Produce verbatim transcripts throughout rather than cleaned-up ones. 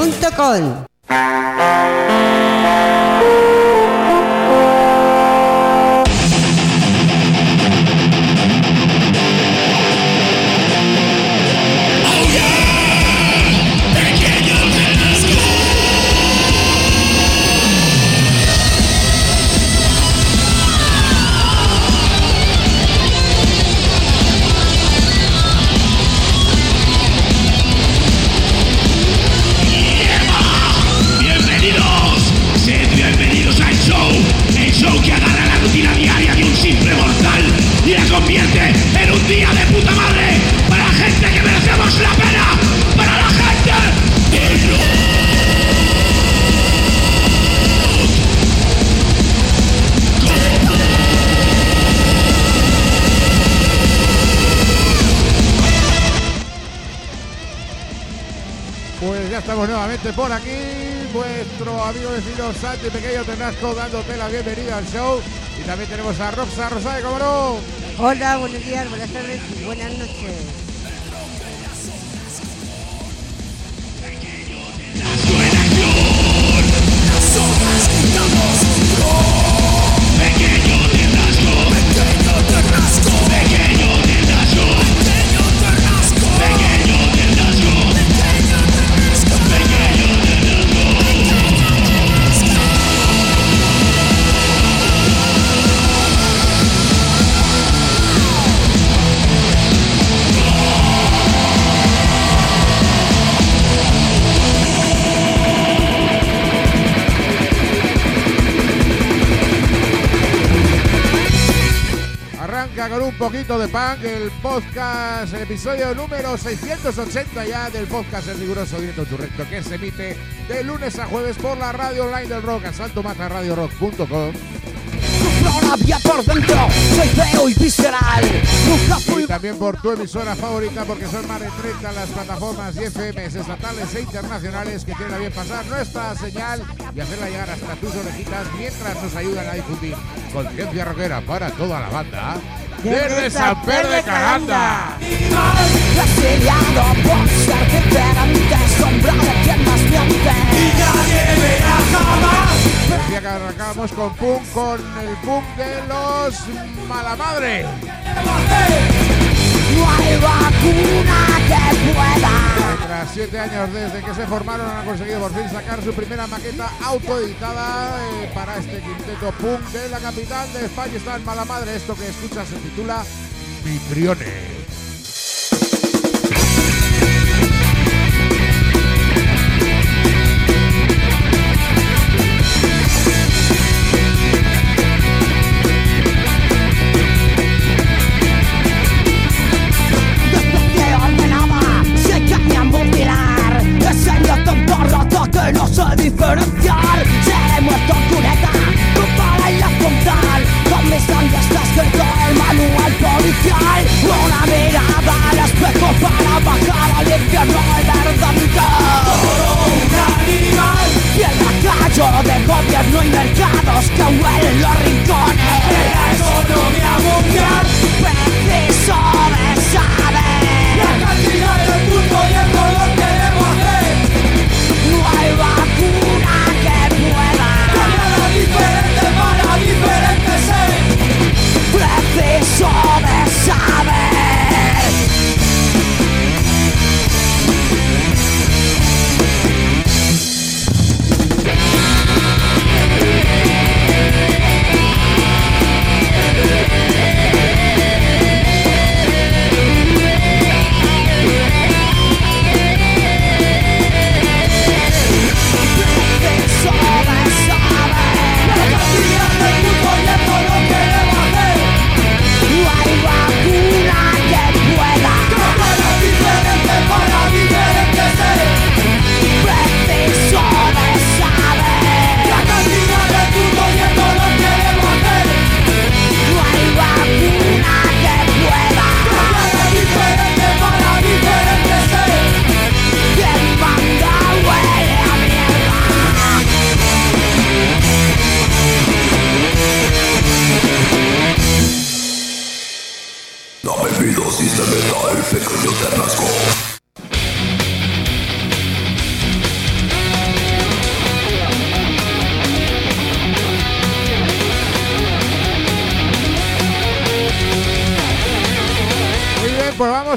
punto com. Estamos nuevamente por aquí, vuestro amigo vecino Santi Pequeño Ternasco, dándote la bienvenida al show. Y también tenemos a Roxa Rosade, ¿cómo no? Hola, buenos días, buenas tardes y buenas noches. Con un poquito de punk, el podcast, el episodio número seiscientos ochenta ya del podcast El Riguroso Directo Tu Recto, que se emite de lunes a jueves por la radio online del rock, asalto mata radio rock punto com. Por dentro, soy feo y visceral. Y también por tu emisora favorita, porque son más de treinta las plataformas y F Ms estatales e internacionales que tienen a bien pasar nuestra señal y hacerla llegar hasta tus orejitas mientras nos ayudan a difundir conciencia rockera para toda la banda desde San Pedro de Calanda. Decía que arrancamos con punk, con el punk de los Malamadre. No hay vacuna que pueda. Tras siete años desde que se formaron, han conseguido por fin sacar su primera maqueta autoeditada eh, para este quinteto punk de la capital de España. Está en Malamadre. Esto que escuchas se titula Vitriones. Que no sé diferenciar. Seré muerto en cuneta, con pala en la frontal. Con mis sangre está escrito el manual policial. Una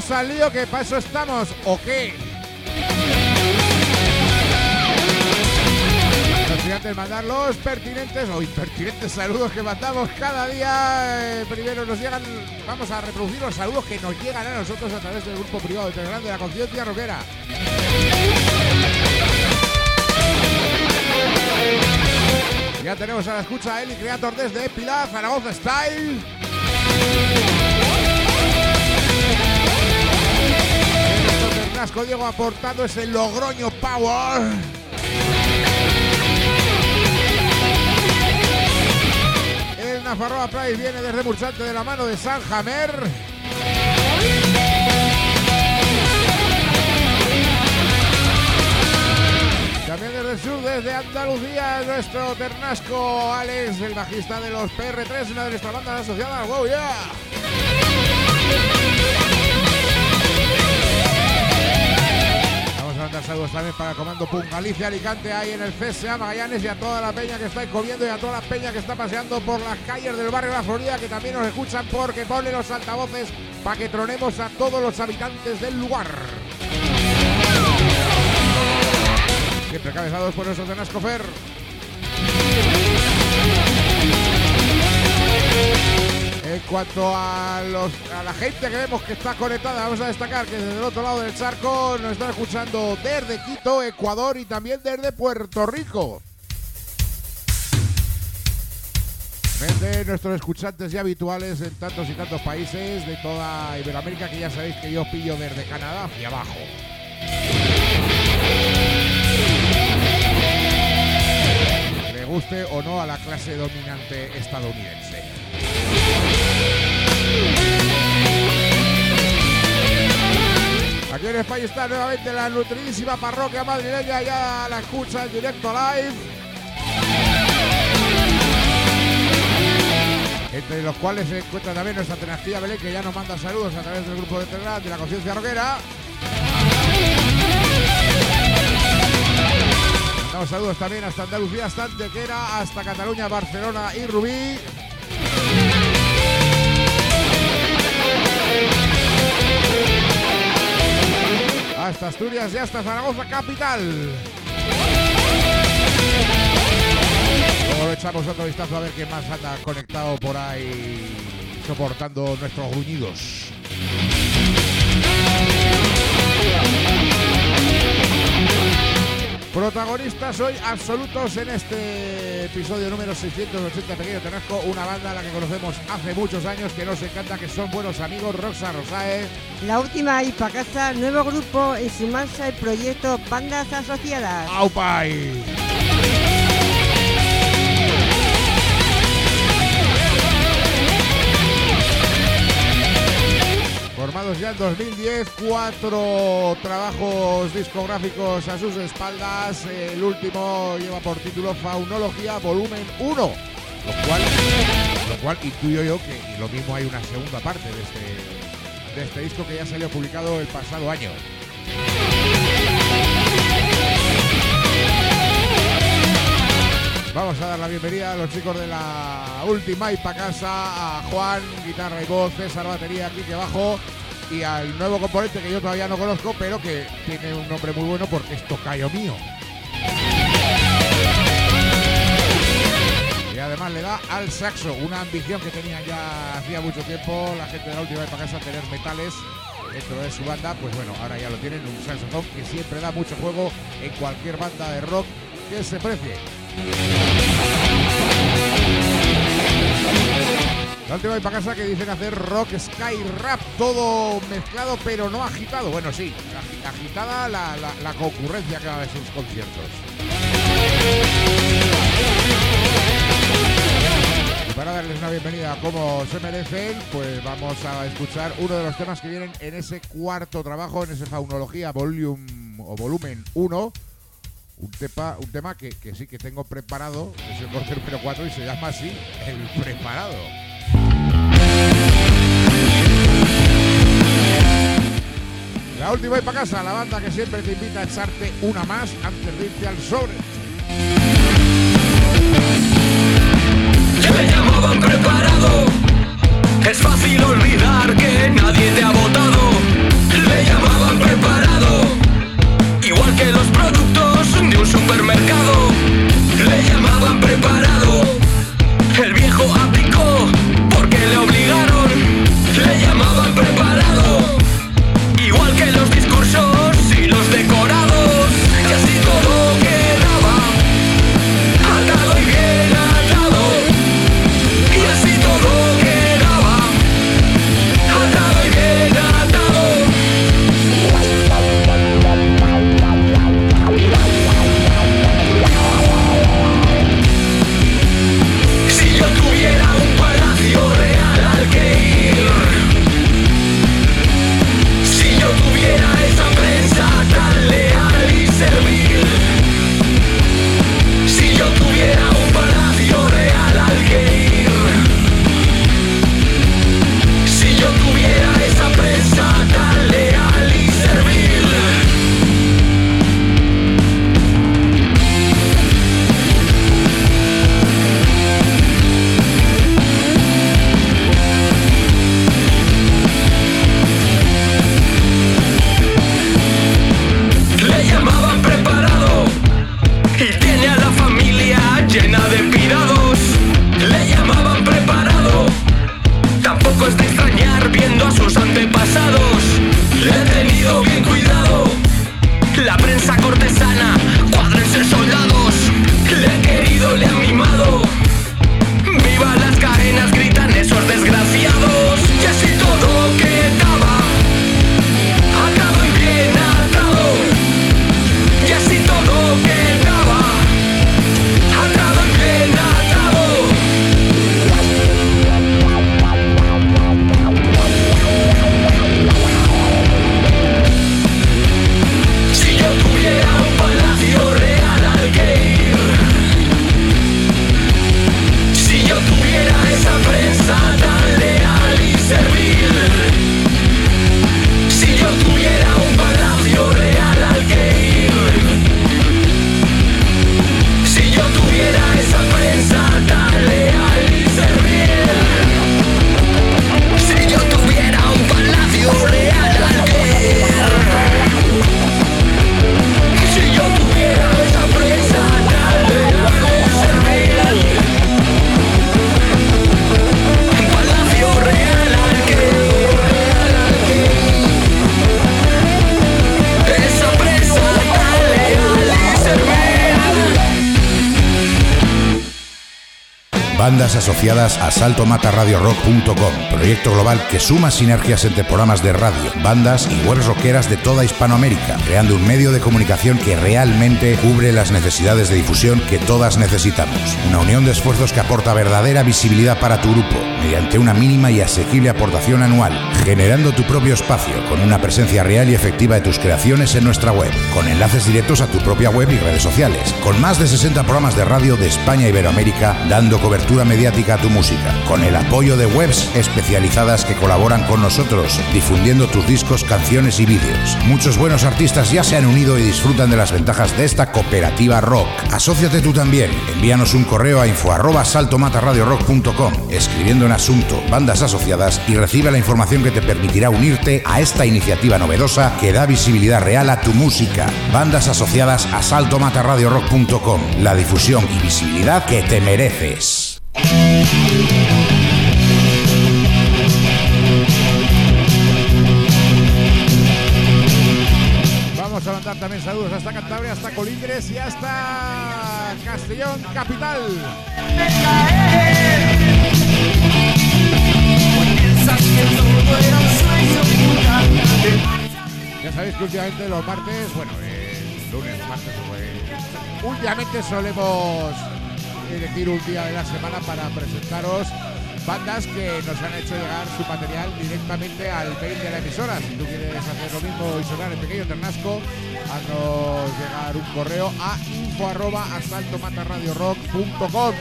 Vamos al lío, que para eso estamos, ¿o qué? Antes mandar los pertinentes o impertinentes saludos que mandamos cada día. Eh, primero nos llegan, vamos a reproducir los saludos que nos llegan a nosotros a través del grupo privado de Telegram de la Conciencia Rockera. Ya tenemos a la escucha a Eli Creator desde Pilar, Zaragoza Style. Nuestro Ternasco Diego aportando ese Logroño Power. El Nafarroa Price viene desde Murchante de la mano de San Jamer. También desde el sur, desde Andalucía, nuestro Ternasco Alex, el bajista de los P R tres, una de nuestras bandas asociadas. ¡Wow, yeah! Vamos a mandar saludos también para el Comando Punk Galicia, Alicante, ahí en el C S A Magallanes, y a toda la peña que está comiendo y a toda la peña que está paseando por las calles del barrio de la Florida, que también nos escuchan porque ponen los altavoces para que tronemos a todos los habitantes del lugar. Siempre cabezados por nuestro Ternasco Fer. En cuanto a, los, a la gente que vemos que está conectada, vamos a destacar que desde el otro lado del charco nos están escuchando desde Quito, Ecuador, y también desde Puerto Rico. De nuestros escuchantes ya habituales en tantos y tantos países de toda Iberoamérica, que ya sabéis que yo pillo desde Canadá hacia abajo. Le guste o no a la clase dominante estadounidense. Aquí en España está nuevamente la nutridísima parroquia madrileña, ya la escucha en directo live. Entre los cuales se encuentra también nuestra Tenastía Belén, que ya nos manda saludos a través del grupo de Telegram de la Conciencia Rockera. Mandamos saludos también hasta Andalucía, hasta Antequera, hasta Cataluña, Barcelona y Rubí. Hasta Asturias y hasta Zaragoza capital. Luego le echamos otro vistazo a ver quién más anda conectado por ahí, soportando nuestros gruñidos. Protagonistas hoy absolutos en este episodio número seiscientos ochenta, Pequeño Ternasco, una banda a la que conocemos hace muchos años, que nos encanta, que son buenos amigos, Roxa Rosae. La última y para casa, nuevo grupo en sumarse al proyecto Bandas Asociadas. ¡Aupai! Formados ya en dos mil diez, cuatro trabajos discográficos a sus espaldas. El último lleva por título Faunología Volumen uno, lo cual, lo cual intuyo yo que y lo mismo hay una segunda parte de este, de este disco, que ya salió publicado el pasado año. Vamos a dar la bienvenida a los chicos de la última y pa' casa, a Juan, guitarra y voz, César, batería, Quique, bajo, y al nuevo componente que yo todavía no conozco, pero que tiene un nombre muy bueno porque es tocayo mío. Y además le da al saxo, una ambición que tenía ya hacía mucho tiempo la gente de la última y pa' casa, tener metales dentro de su banda. Pues bueno, ahora ya lo tienen, un saxofón que siempre da mucho juego en cualquier banda de rock que se precie. La última y pa' casa, que dicen hacer rock, sky, rap, todo mezclado pero no agitado. Bueno, sí, agitada la, la, la concurrencia que va a haber sus conciertos. Y para darles una bienvenida como se merecen, pues vamos a escuchar uno de los temas que vienen en ese cuarto trabajo, en ese Faunología Volume o Volumen uno. Un, tepa, un tema que, que sí que tengo preparado, es el corte número cuatro y se llama así, El Preparado. La última y pa' casa, la banda que siempre te invita a echarte una más antes de irte al sobre. Que me llamaban preparado, es fácil olvidar que nadie te ha votado. Bandas asociadas a salto mata radio rock punto com, proyecto global que suma sinergias entre programas de radio, bandas y webs rockeras de toda Hispanoamérica, creando un medio de comunicación que realmente cubre las necesidades de difusión que todas necesitamos. Una unión de esfuerzos que aporta verdadera visibilidad para tu grupo, mediante una mínima y asequible aportación anual, generando tu propio espacio con una presencia real y efectiva de tus creaciones en nuestra web, con enlaces directos a tu propia web y redes sociales, con más de sesenta programas de radio de España e Iberoamérica dando cobertura mediática a tu música, con el apoyo de webs especializadas que colaboran con nosotros, difundiendo tus discos, canciones y vídeos. Muchos buenos artistas ya se han unido y disfrutan de las ventajas de esta cooperativa rock. Asóciate tú también. Envíanos un correo a info arroba salto mata radio rock punto com, escribiendo en asunto bandas asociadas, y recibe la información que te permitirá unirte a esta iniciativa novedosa que da visibilidad real a tu música. Bandas asociadas a salto mata radio rock punto com, la difusión y visibilidad que te mereces. Vamos a mandar también saludos hasta Cantabria, hasta Colindres y hasta Castellón capital. Ya sabéis que últimamente los martes, bueno, eh, lunes, martes, pues, últimamente solemos elegir un día de la semana para presentaros bandas que nos han hecho llegar su material directamente al mail de la emisora. Si tú quieres hacer lo mismo y sonar en Pequeño Ternasco, haznos llegar un correo a info arroba salto mata radio rock punto com.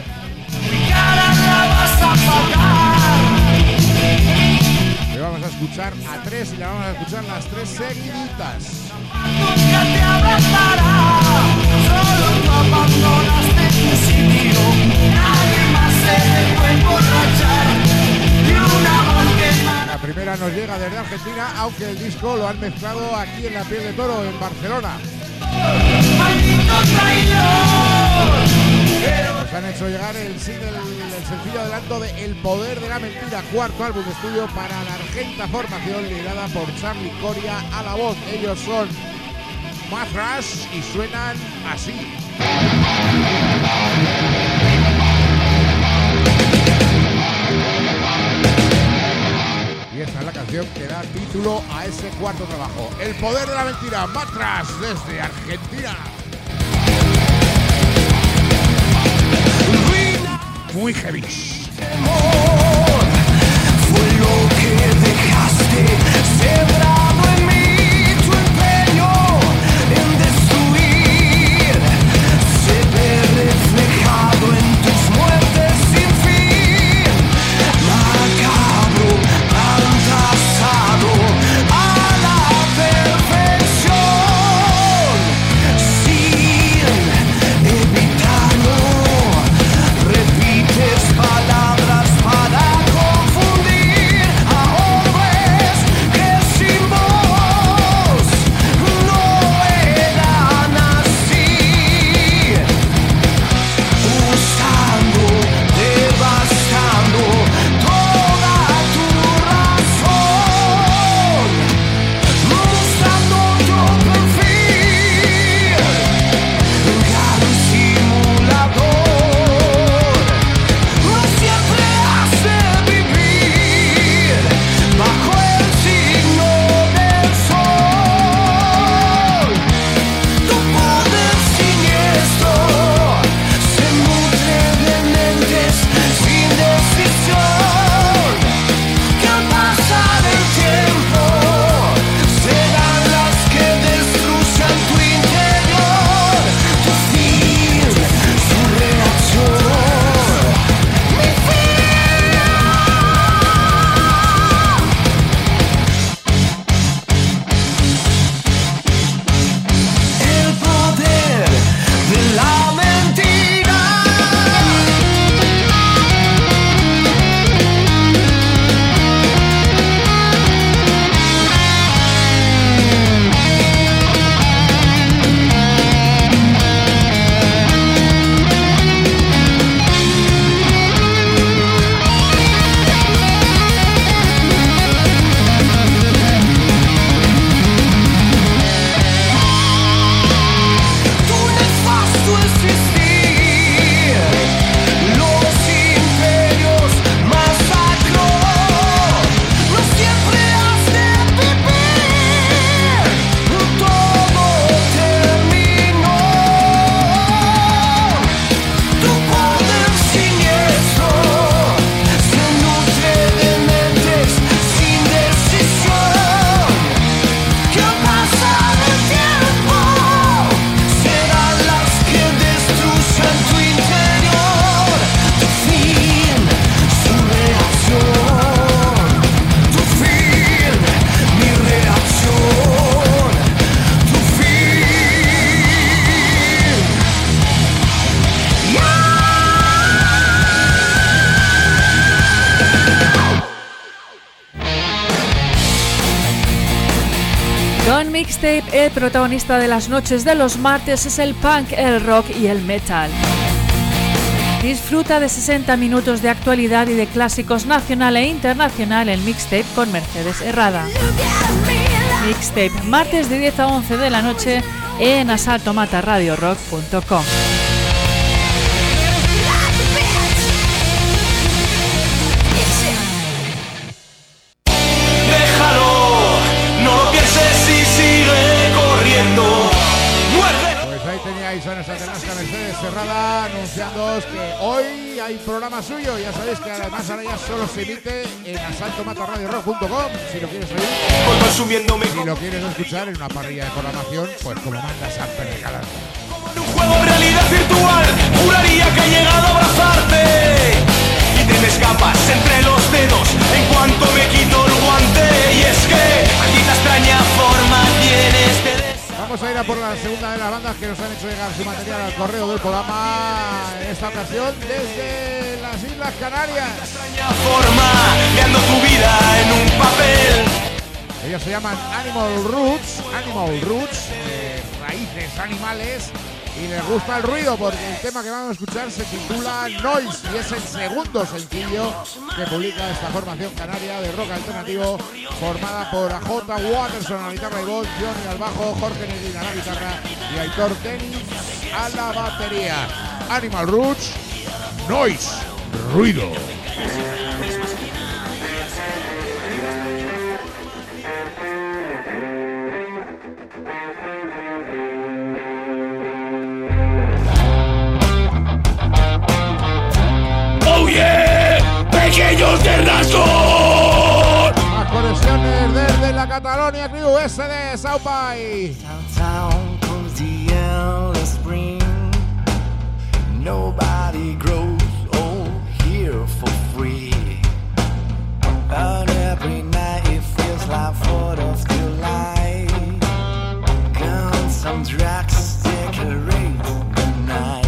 Le vamos a escuchar a tres y le vamos a escuchar las tres seguiditas. Nunca te abrazará, solo tú abandonaste tu sitio. Nadie más se puede emborrachar de un amor que emana. La primera nos llega desde Argentina, aunque el disco lo han mezclado aquí en La Piel de Toro, en Barcelona. Maldito traidor. Nos han hecho llegar el single, el sencillo adelanto de El Poder de la Mentira, cuarto álbum de estudio para la argenta formación liderada por Charlie Coria a la voz. Ellos son Mathrash y suenan así. Y esta es la canción que da título a ese cuarto trabajo, El Poder de la Mentira, Mathrash desde Argentina. Muy heavy. Fue lo que dejaste sembrado en mí, tu empeño en destruir se ve reflejado en tus muertes sin fin. Macabro, fantasado a la perfección, sin evitarlo. Repites palabras para confundir a hombres que sin voz Mixtape, el protagonista de las noches de los martes es el punk, el rock y el metal. Disfruta de sesenta minutos de actualidad y de clásicos nacional e internacional en Mixtape con Mercedes Herrada. Mixtape, martes de diez a once de la noche en asalto mata radio rock punto com. Pues ahí teníais a nuestra tenasca Mercedes Cerrada anunciándoos que hoy hay programa suyo. Ya sabéis que además ahora ya solo se emite en asalto mata radio rock punto com. Si lo quieres oír, si lo quieres escuchar en una parrilla de programación, pues como manda Samper de Galán. En un juego de realidad virtual, juraría que he llegado a abrazarte y te me escapas entre los dedos en cuanto me quito el guante. Y es que maldita extraña forma tienes de des... Vamos a ir a por la segunda de las bandas que nos han hecho llegar su material al correo del programa, en esta ocasión desde las Islas Canarias. extraña forma, creando tu vida en un papel. Ellos se llaman Animal Roots, Animal Roots, eh, raíces animales, y les gusta el ruido porque el tema que vamos a escuchar se titula Noise y es el segundo sencillo que publica esta formación canaria de rock alternativo formada por A J Watterson a la guitarra y voz, Johnny al bajo, Jorge Negrín a la guitarra y Aitor Denis a la batería. Animal Roots, Noise, ruido. ¡Oh yeah! ¡Pequeños de razón! Más conexiones desde la Catalonia Crew S de Sao Pai. Downtown comes the endless spring. Nobody grows old here for free. But every night it feels like Fourth of July. Guns and drugs decorate the night.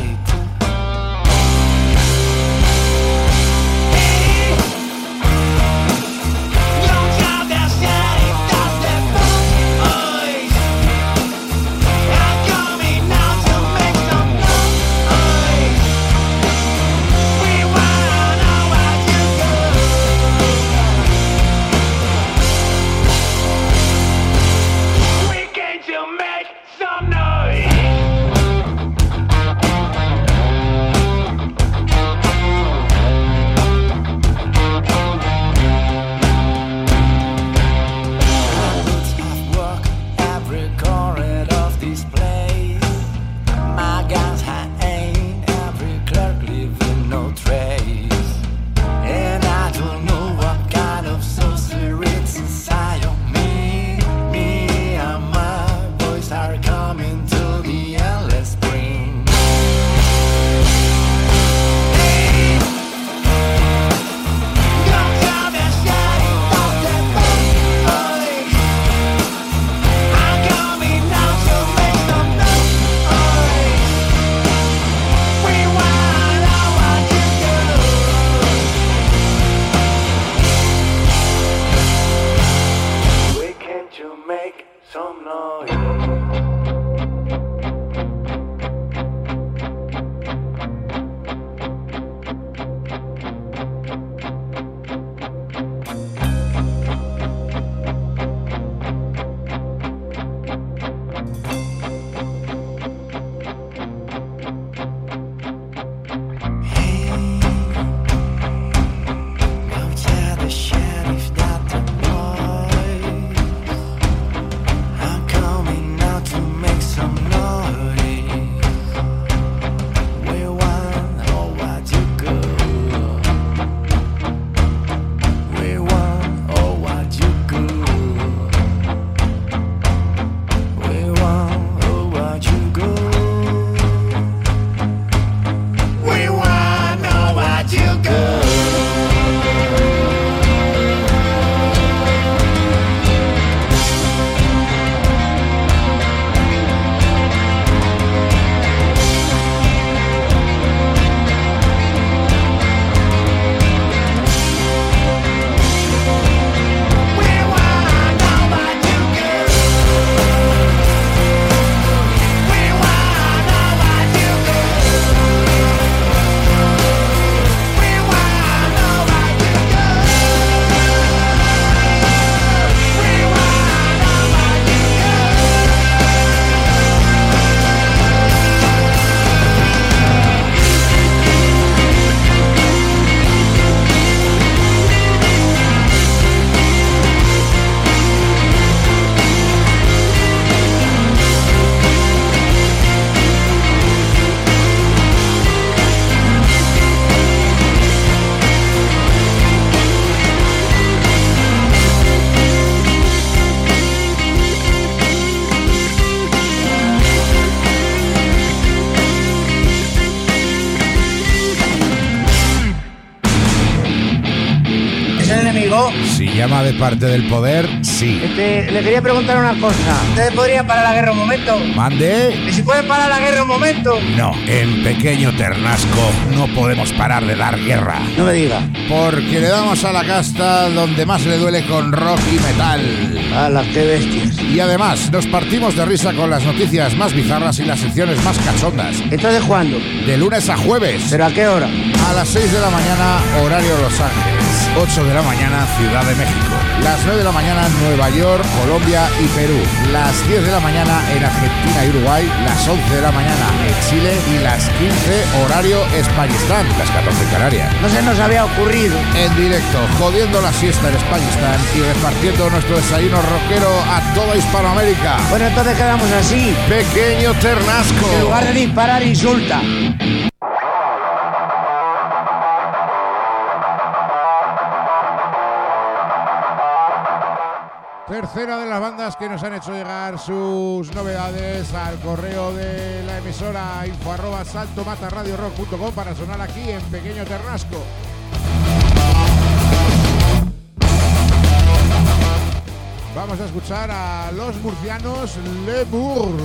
Si llama de parte del poder, sí. Este, le quería preguntar una cosa. ¿Ustedes podrían parar la guerra un momento? ¿Mande? ¿Y si pueden parar la guerra un momento? No, en Pequeño Ternasco no podemos parar de dar guerra. No me diga. Porque le damos a la casta donde más le duele con rock y metal. ¡Hala, qué bestias! Y además, nos partimos de risa con las noticias más bizarras y las secciones más cachondas. ¿Entonces cuándo? De lunes a jueves. ¿Pero a qué hora? A las seis de la mañana, horario Los Ángeles. ocho de la mañana, Ciudad de México. Las nueve de la mañana, Nueva York, Colombia y Perú. Las diez de la mañana en Argentina y Uruguay. Las once de la mañana en Chile. Y las quince, horario Españistán. Las catorce en Canarias. No se nos había ocurrido. En directo, jodiendo la siesta en Españistán y repartiendo nuestro desayuno rockero a toda Hispanoamérica. Bueno, entonces quedamos así. Pequeño Ternasco. En lugar de disparar, insulta. Tercera de las bandas que nos han hecho llegar sus novedades al correo de la emisora info arroba saltomatarradiorock punto com para sonar aquí en Pequeño Ternasco. Vamos a escuchar a los murcianos Lemur.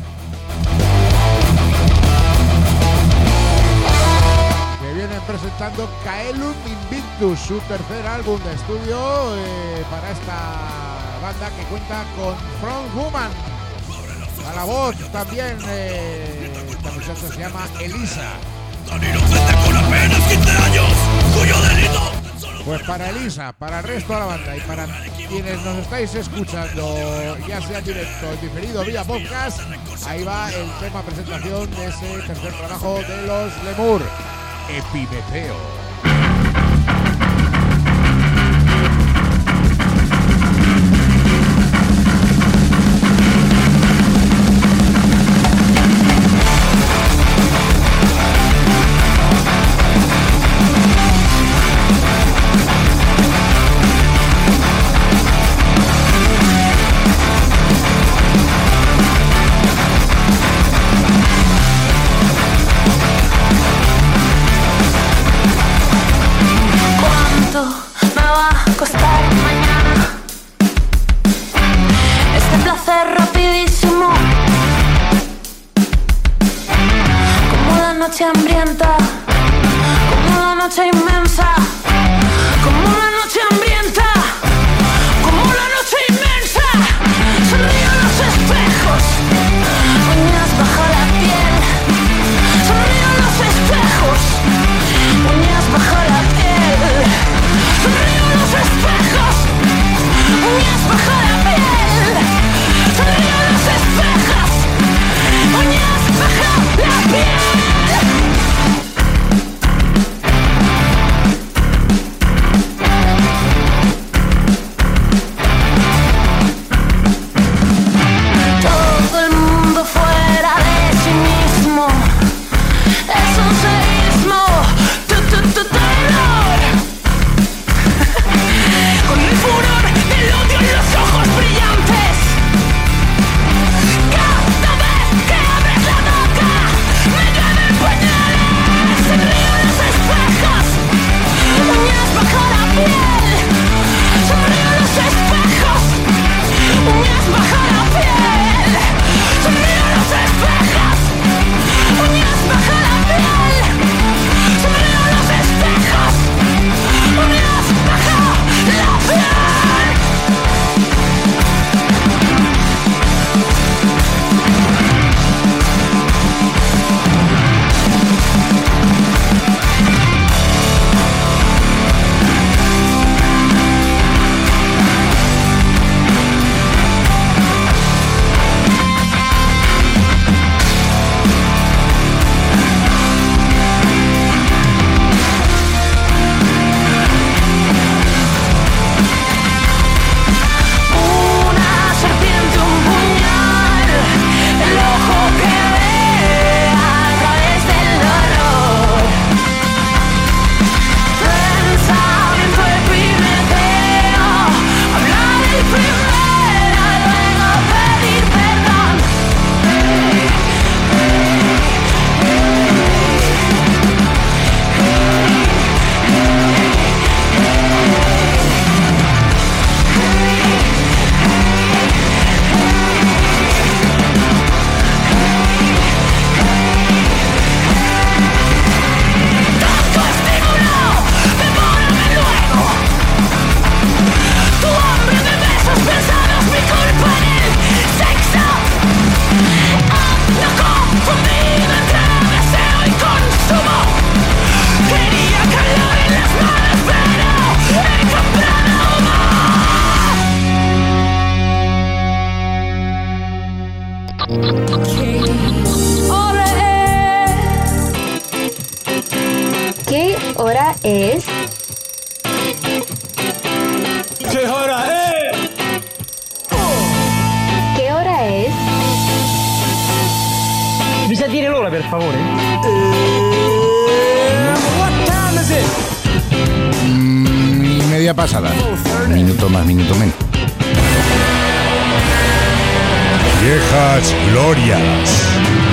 Que vienen presentando Caelum Invictus, su tercer álbum de estudio eh, para esta banda que cuenta con Front Woman. A la voz también, eh, esta muchacha se llama Elisa. Tan inocente con apenas quince años, cuyo delito. Pues para Elisa, para el resto de la banda y para quienes nos estáis escuchando, ya sea en directo, en diferido, vía podcast, ahí va el tema presentación de ese tercer trabajo de los Lemur, Epimeteo. Hambrienta, como una noche inmensa, como una noche hambrienta, como una noche inmensa. Sonrío en los espejos, uñas bajo la piel. Sonrío en los espejos, uñas bajo la piel. Sonrío en los espejos, uñas bajo la piel. Sonrío en los espejos, uñas bajo la piel. hora es? ¿Qué hora es? ¿Qué hora es? Mi sa dire l'ora, per favore? Mm, y media pasada. Minuto más, minuto menos. Viejas glorias.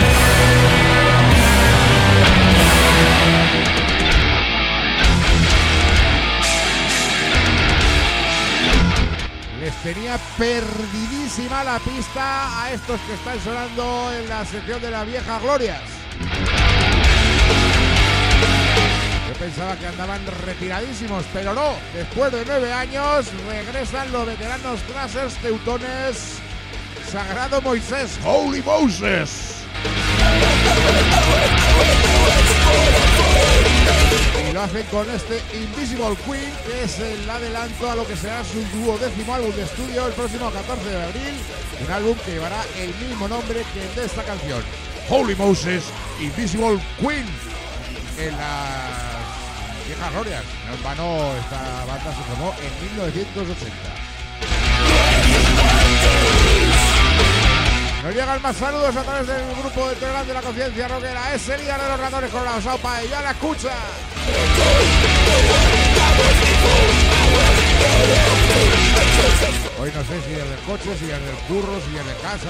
Les tenía perdidísima la pista a estos que están sonando en la sección de las viejas glorias. Yo pensaba que andaban retiradísimos, pero no. Después de nueve años regresan los veteranos Thrashers teutones Sagrado Moisés, Holy Moses. Y lo hacen con este Invisible Queen, que es el adelanto a lo que será su duodécimo álbum de estudio el próximo catorce de abril. Un álbum que llevará el mismo nombre que el de esta canción, Holy Moses, Invisible Queen. En las viejas glorias, no en vano, esta banda se formó en mil novecientos ochenta. Nos llegan más saludos a través del grupo de Telegram de la Conciencia Rockera. Es el día de los ratones con la sopa y ya la escucha. Hoy no sé si es del coche, si es del curro, si es de casa.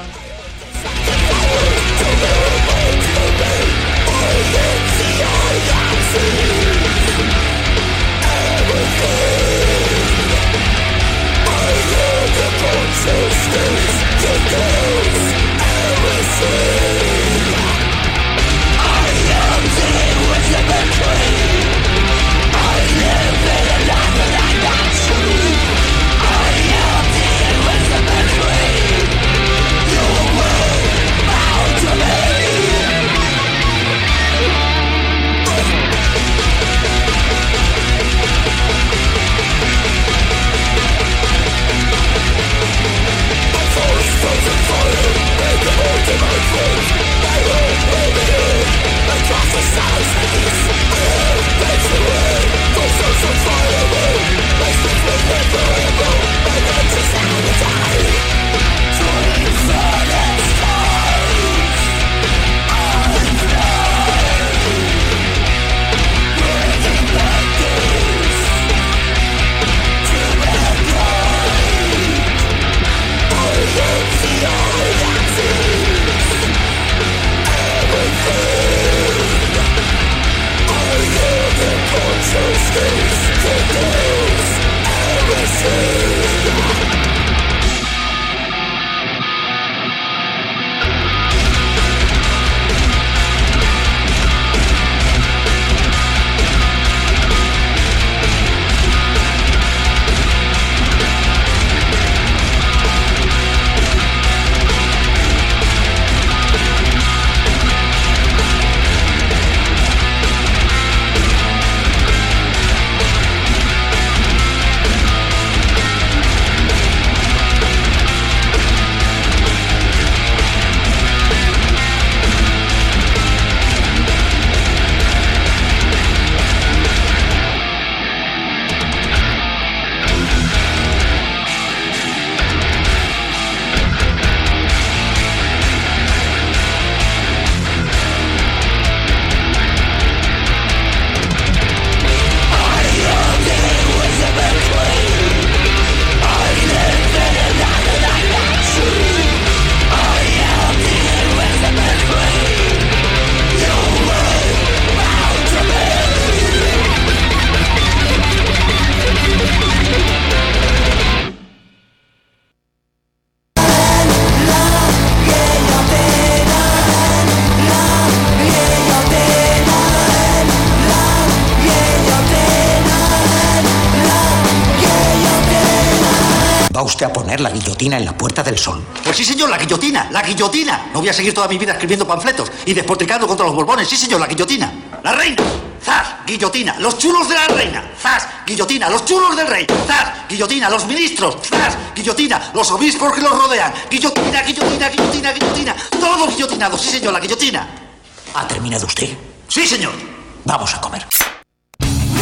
¿Va usted a poner la guillotina en la Puerta del Sol? Pues sí, señor, la guillotina, la guillotina. No voy a seguir toda mi vida escribiendo panfletos y despotricando contra los borbones. Sí, señor, la guillotina. La reina. ¡Zas! Guillotina. Los chulos de la reina. ¡Zas! Guillotina. Los chulos del rey. ¡Zas! Guillotina. Los ministros. ¡Zas! Guillotina. Los obispos que los rodean. Guillotina, guillotina, guillotina, guillotina. Todo guillotinado. Sí, señor, la guillotina. ¿Ha terminado usted? Sí, señor. Vamos a comer.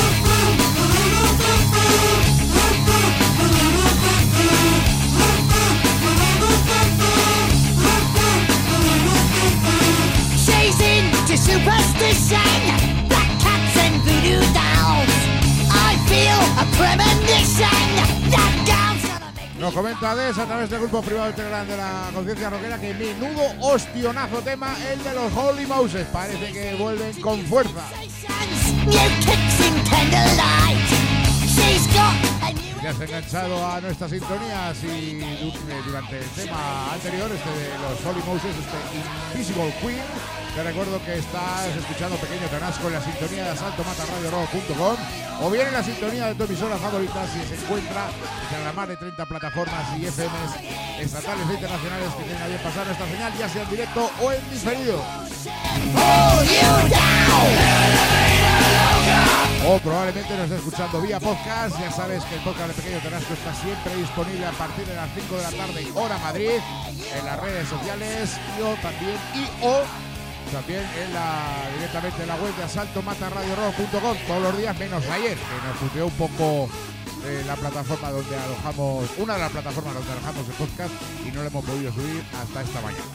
superstition, black cats and voodoo dolls. I feel a premonition that girl's gonna make me. Nos comenta Des a través del grupo privado de Telegram de la Conciencia Rockera que menudo ostionazo tema el de los Holy Moses. Parece que vuelven con fuerza. New kicks in candlelight. She's got a new. Ya has enganchado a nuestras sintonías y durante el tema anterior, este de los Holy Moses, este Invisible Queen, te recuerdo que estás escuchando Pequeño Tenasco en la sintonía de asalto mata radio rock punto com o bien en la sintonía de tu emisora favorita si se encuentra entre las más de treinta plataformas y F Ms estatales e internacionales que tienen a bien pasar esta señal, ya sea en directo o en diferido. O probablemente nos esté escuchando vía podcast. Ya sabes que el podcast de Pequeño Tenasco está siempre disponible a partir de las cinco de la tarde, hora Madrid, en las redes sociales y o también y o también en la directamente en la web de asalto mata radio rock punto com todos los días menos ayer, que nos puteó un poco eh, la plataforma donde alojamos, una de las plataformas donde alojamos el podcast y no lo hemos podido subir hasta esta mañana.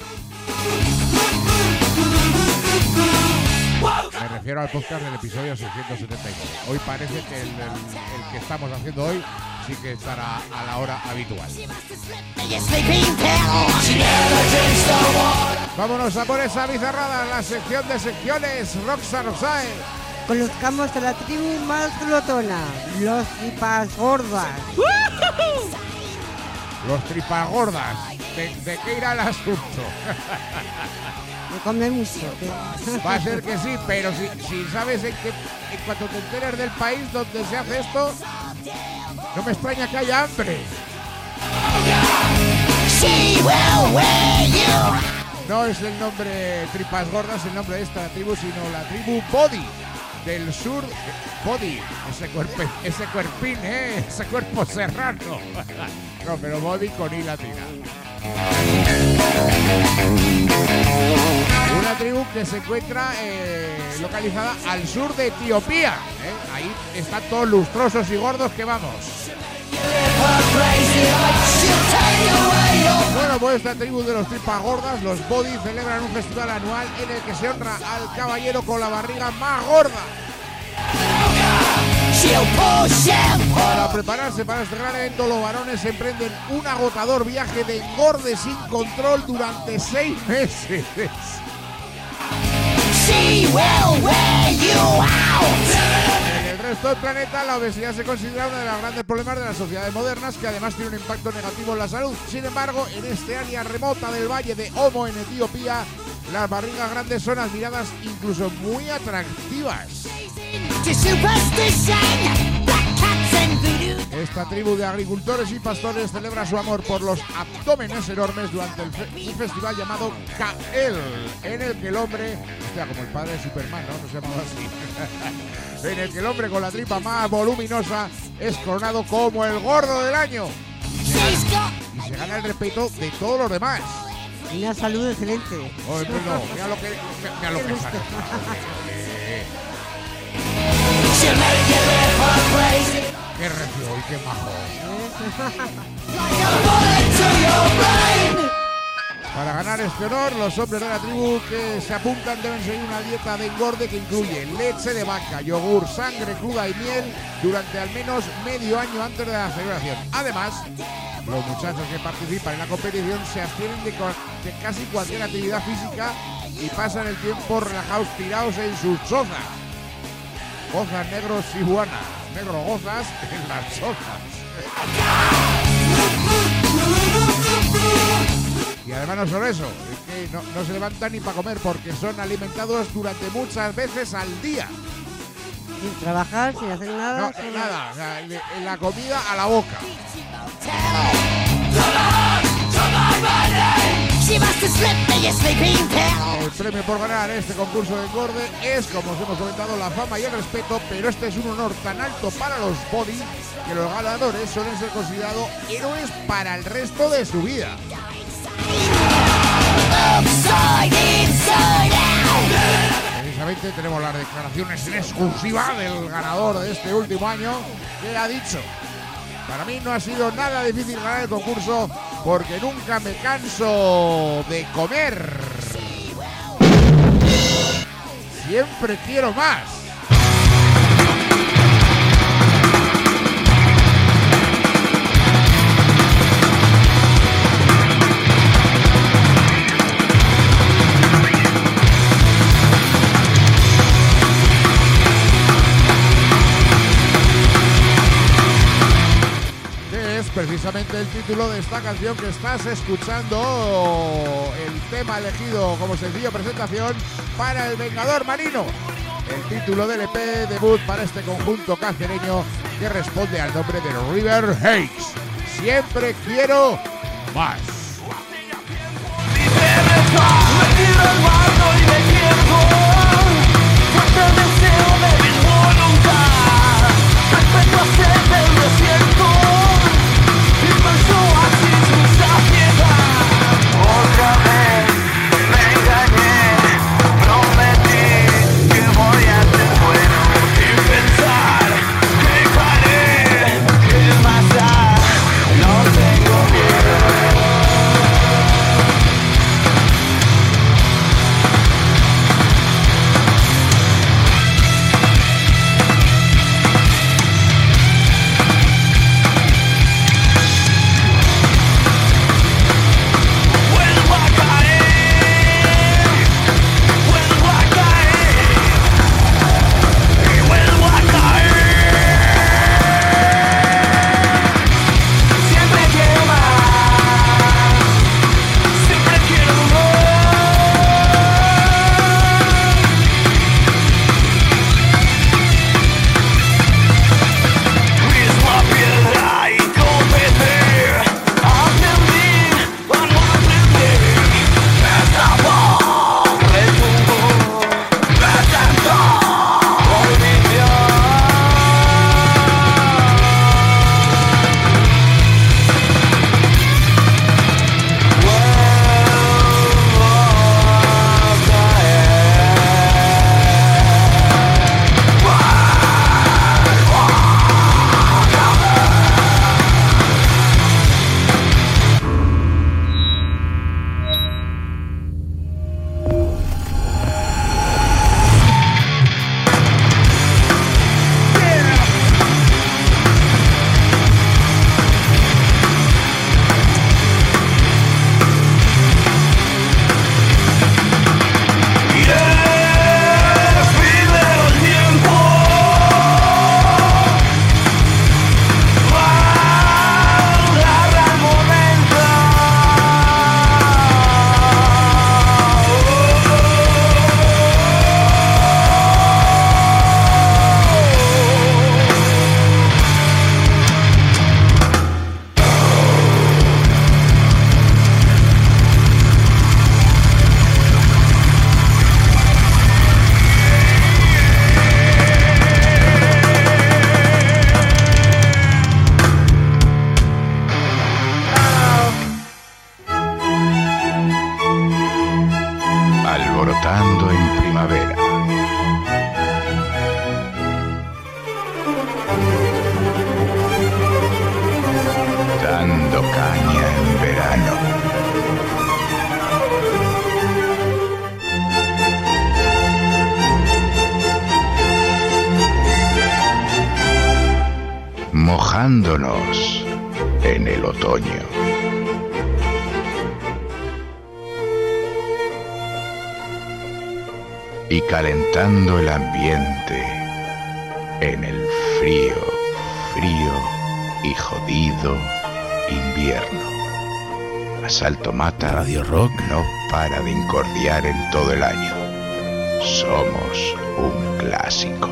Me refiero al podcast del episodio seiscientos setenta y nueve. Hoy parece que el, el, el que estamos haciendo hoy sí que estará a la hora habitual. Vámonos a por esa bizarrada, la sección de secciones Roxa Roxae. Conozcamos a la tribu más glotona, los tripas gordas. Los tripas gordas. ¿De, de qué irá el asunto? Me come mucho. ¿Qué? Va a ser que sí, pero si, si sabes en, que, en cuanto te enteres del país donde se hace esto, no me extraña que haya hambre. No es el nombre Tripas Gordas, el nombre de esta tribu, sino la tribu Body del sur. Body, ese, cuerpe, ese cuerpín, ¿eh? Ese cuerpo serrano. No, pero Body con I latina. Una tribu que se encuentra eh, localizada al sur de Etiopía, ¿eh? Ahí están todos lustrosos y gordos que vamos. Bueno, pues esta tribu de los tripas gordas, los Body, celebran un festival anual en el que se honra al caballero con la barriga más gorda. Para prepararse para este gran evento, los varones emprenden un agotador viaje de engorde sin control durante seis meses. En el resto del planeta, la obesidad se considera uno de los grandes problemas de las sociedades modernas, que además tiene un impacto negativo en la salud. Sin embargo, en este área remota del valle de Omo, en Etiopía, las barrigas grandes son admiradas, incluso muy atractivas. Esta tribu de agricultores y pastores celebra su amor por los abdómenes enormes durante el fe un festival llamado Kael, en el que el hombre, o sea, como el padre de Superman, ¿no? No se llamaba así. En el que el hombre con la tripa más voluminosa es coronado como el gordo del año. Y se gana el respeto de todos los demás. Una salud excelente. Oh, pues no, mira lo que, mira lo que sale. Qué recio y qué majo. Para ganar este honor, los hombres de la tribu que se apuntan deben seguir una dieta de engorde que incluye leche de vaca, yogur, sangre cruda y miel durante al menos medio año antes de la celebración. Además, los muchachos que participan en la competición se abstienen de, de casi cualquier actividad física y pasan el tiempo relajados tirados en sus chozas. Gozas negros y guanas, negro gozas en las chozas. Y además no solo eso, es que no, no se levantan ni para comer porque son alimentados durante muchas veces al día. Sin trabajar, sin hacer nada. No, solo... nada, o sea, le, la comida a la boca. El premio por ganar este concurso de engorde es, como os hemos comentado, la fama y el respeto, pero este es un honor tan alto para los Body que los ganadores suelen ser considerados héroes para el resto de su vida. Precisamente tenemos las declaraciones en exclusiva del ganador de este último año, que ha dicho: para mí no ha sido nada difícil ganar el concurso porque nunca me canso de comer. Siempre quiero más. Precisamente el título de esta canción que estás escuchando, el tema elegido como sencillo presentación para El Vengador Marino, el título del E P debut para este conjunto cacereño que responde al nombre de River Heights. Siempre quiero más. Otra vez me engañé, prometí que voy a ser bueno sin pensar que paré, que más da, no tengo miedo. Alborotando en primavera. Dando caña en verano. Mojándonos en el otoño. Y calentando el ambiente en el frío, frío y jodido invierno. Asalto Mata Radio Rock no para de incordiar en todo el año. Somos un clásico.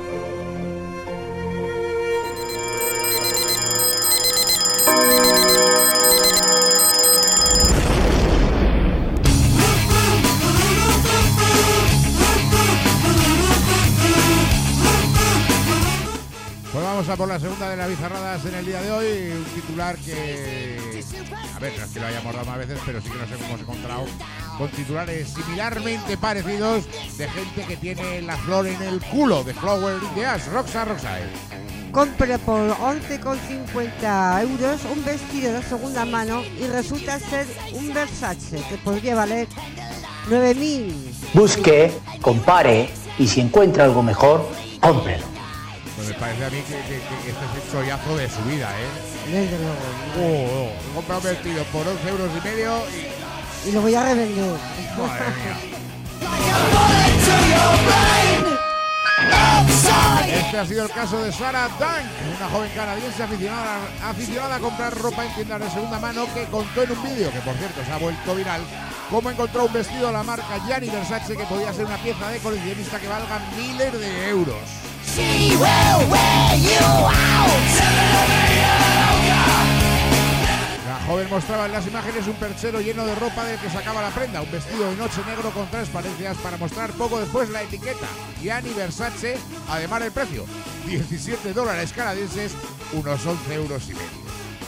Vamos a por la segunda de las bizarradas en el día de hoy, un titular que, a ver, no es que lo hayamos dado más veces, pero sí que no sé cómo hemos encontrado con titulares similarmente parecidos de gente que tiene la flor en el culo, de Flower in the Ass. Roxa, Roxa. Compre por once con cincuenta euros un vestido de segunda mano y resulta ser un Versace que podría valer nueve mil. Busque, compare y si encuentra algo mejor, cómprelo. Pues me parece a mí que, que, que este es el chollazo de su vida, ¿eh? Desde luego. Oh, oh, he comprado un vestido por once euros y medio y... Y lo voy a revender. Madre mía. Este ha sido el caso de Sarah Dunk, una joven canadiense aficionada, aficionada a comprar ropa en tiendas de segunda mano, que contó en un vídeo, que por cierto se ha vuelto viral, cómo encontró un vestido de la marca Gianni Versace que podía ser una pieza de coleccionista que valga miles de euros. La joven mostraba en las imágenes un perchero lleno de ropa del que sacaba la prenda, un vestido de noche negro con transparencias para mostrar poco después la etiqueta Gianni Versace, además del precio, diecisiete dólares canadienses, unos once euros y medio.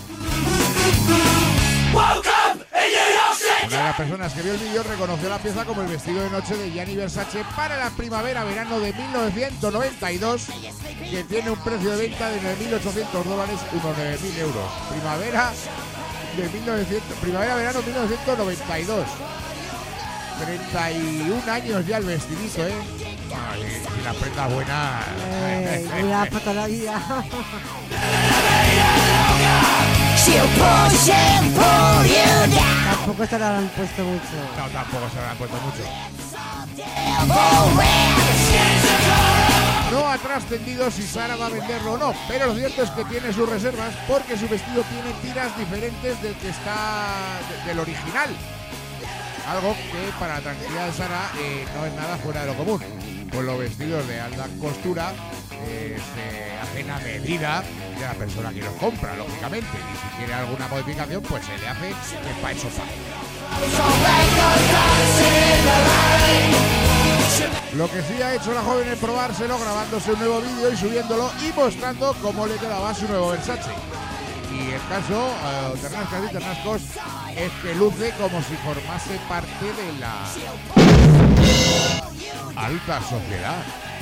Una de las personas que vio el vídeo reconoció la pieza como el vestido de noche de Gianni Versace para la primavera-verano de mil novecientos noventa y dos, que tiene un precio de venta de nueve mil ochocientos dólares, unos nueve mil euros. Primavera de mil novecientos, primavera-verano mil novecientos noventa y dos. treinta y un años ya el vestidito, ¿eh? Ay, y la prenda buena. Eh, mira, para toda la vida. Tampoco se la han puesto mucho. No, tampoco se la han puesto mucho. No ha trascendido si Sara va a venderlo o no, pero lo cierto es que tiene sus reservas porque su vestido tiene tiras diferentes del que está de, del original. Algo que para la tranquilidad de Sara eh, no es nada fuera de lo común. Pues los vestidos de alta costura eh, se hacen a medida de la persona que los compra, lógicamente. Y si quiere alguna modificación, pues se le hace, que para eso paga. Lo que sí ha hecho la joven es probárselo grabándose un nuevo vídeo y subiéndolo y mostrando cómo le quedaba su nuevo Versace. Y el caso, uh, Ternascas y Ternascos, es que luce como si formase parte de la alta sociedad.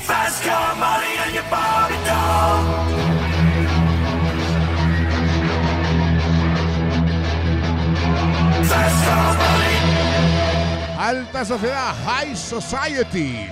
Alta sociedad, High Society.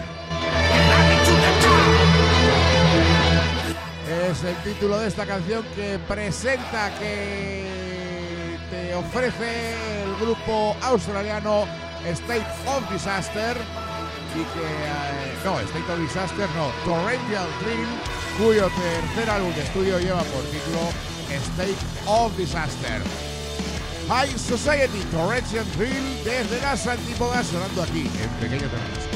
Es el título de esta canción que presenta, que te ofrece el grupo australiano State of Disaster y que, eh, no, State of Disaster no, Torrential Dream, cuyo tercer álbum de estudio lleva por título State of Disaster. High Society, Torrential Dream, desde las antípodas, sonando aquí en Pequeño Ternasco.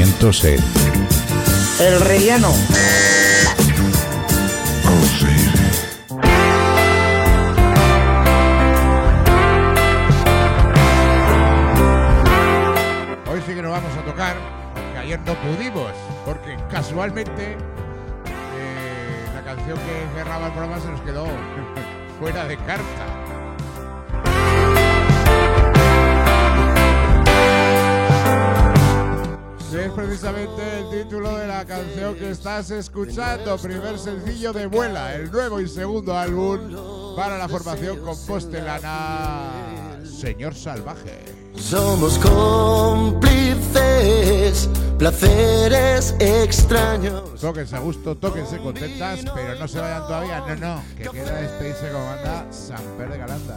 Lanzamientos en El relleno. Hoy sí que nos vamos a tocar, porque ayer no pudimos, porque casualmente eh, la canción que cerraba el programa se nos quedó fuera de carta. Es precisamente el título de la canción que estás escuchando, primer sencillo de Vuela, el nuevo y segundo álbum para la formación compostelana Señor Salvaje. Somos cómplices, placeres extraños. Tóquense a gusto, tóquense contentas, pero no se vayan todavía, no, no, que queda despedirse como anda Samper de Galanda.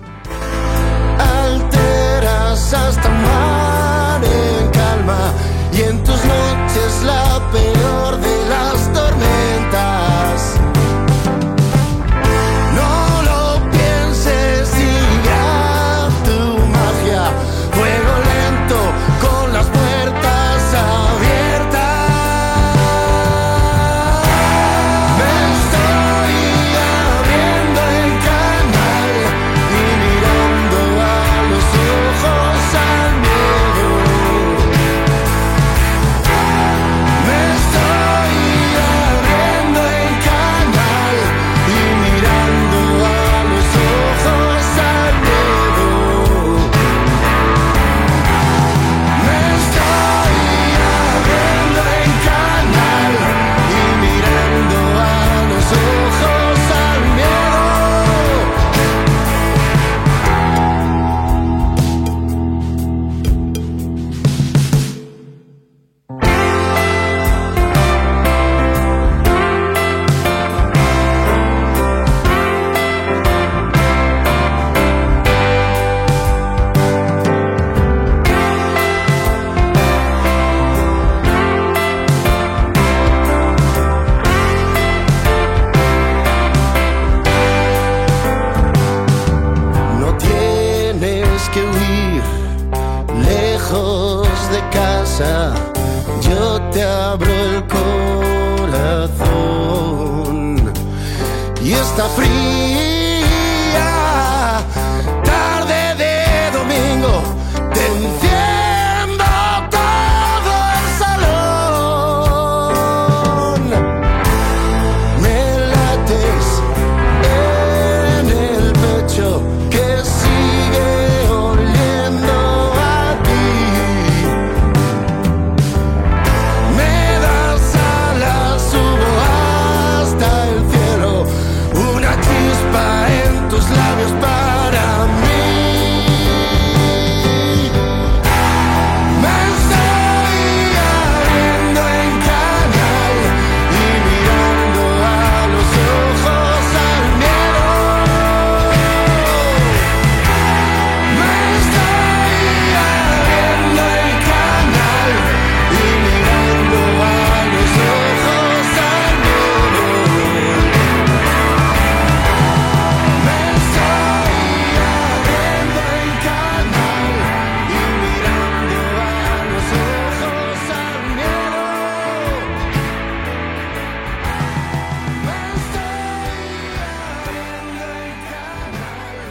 Alteras hasta mar en calma y en tus noches la peor de las tormentas. No lo pienses, sigue tu magia, fuego lento con las puertas abiertas. Me estoy abriendo el canal y mirando a los ojos al miedo. Me estoy abriendo el canal y mirando a los ojos al miedo. Me estoy abriendo el canal y mirando a los ojos al miedo. No tienes que huir lejos de casa, yo te abro el corazón. Y esta fría tarde de domingo te enciendo todo el salón. Me lates en el pecho que sigue oliendo a ti. Me das alas, subo hasta el cielo, una chispa en tus labios para mí. Me estoy abriendo en canal y mirando a los ojos al miedo. Me estoy abriendo el canal y mirando a los ojos al miedo. Me estoy abriendo el canal y mirando a los ojos al miedo. Me estoy abriendo el canal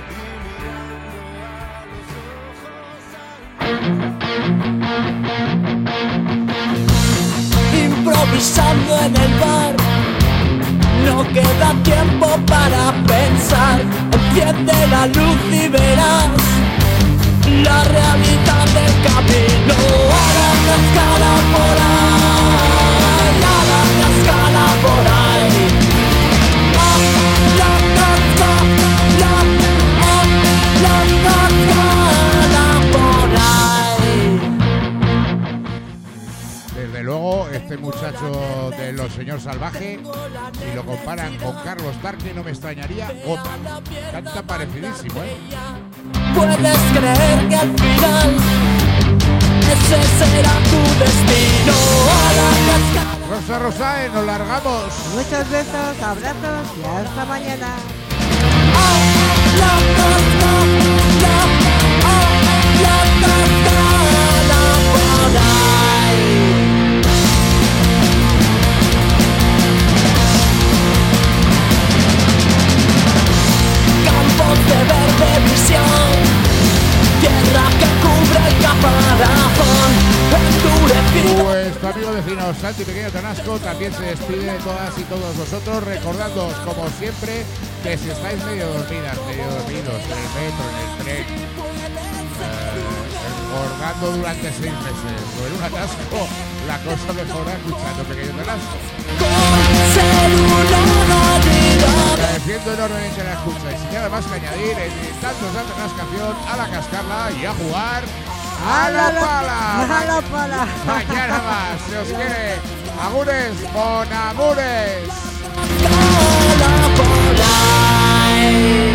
y mirando a los ojos al miedo. Improvisando en el bar, no queda tiempo para pensar. Enciende la luz y verás la realidad del camino. A la cascada por ahí, a la cascada por ahí. A la cascada, la, a la cascada por ahí. Desde luego, este muchacho de los Señor Salvaje, si lo comparan con Carlos Tarque, no me extrañaría otra. Canta parecidísimo, ¿eh? Puedes creer que al final ese será tu destino. A la cascada. Rosa Rosae, nos largamos. Muchos besos, abrazos y hasta mañana. A la cascada, a la cascada por ahí. tu amigo vecino Santi Pequeño Tanasco también se despide de todas y todos vosotros, recordándoos como siempre que si estáis medio dormidas, medio dormidos en el metro, en el tren, eh, engordando durante seis meses o en un atasco, la cosa mejora escuchando Pequeño Tanasco. Agradeciendo enormemente la escucha y sin nada más que añadir, tantos de la canción a la cascarla y a jugar a la pala. A la pala. Mañana más, se os quiere. Agures, con agures.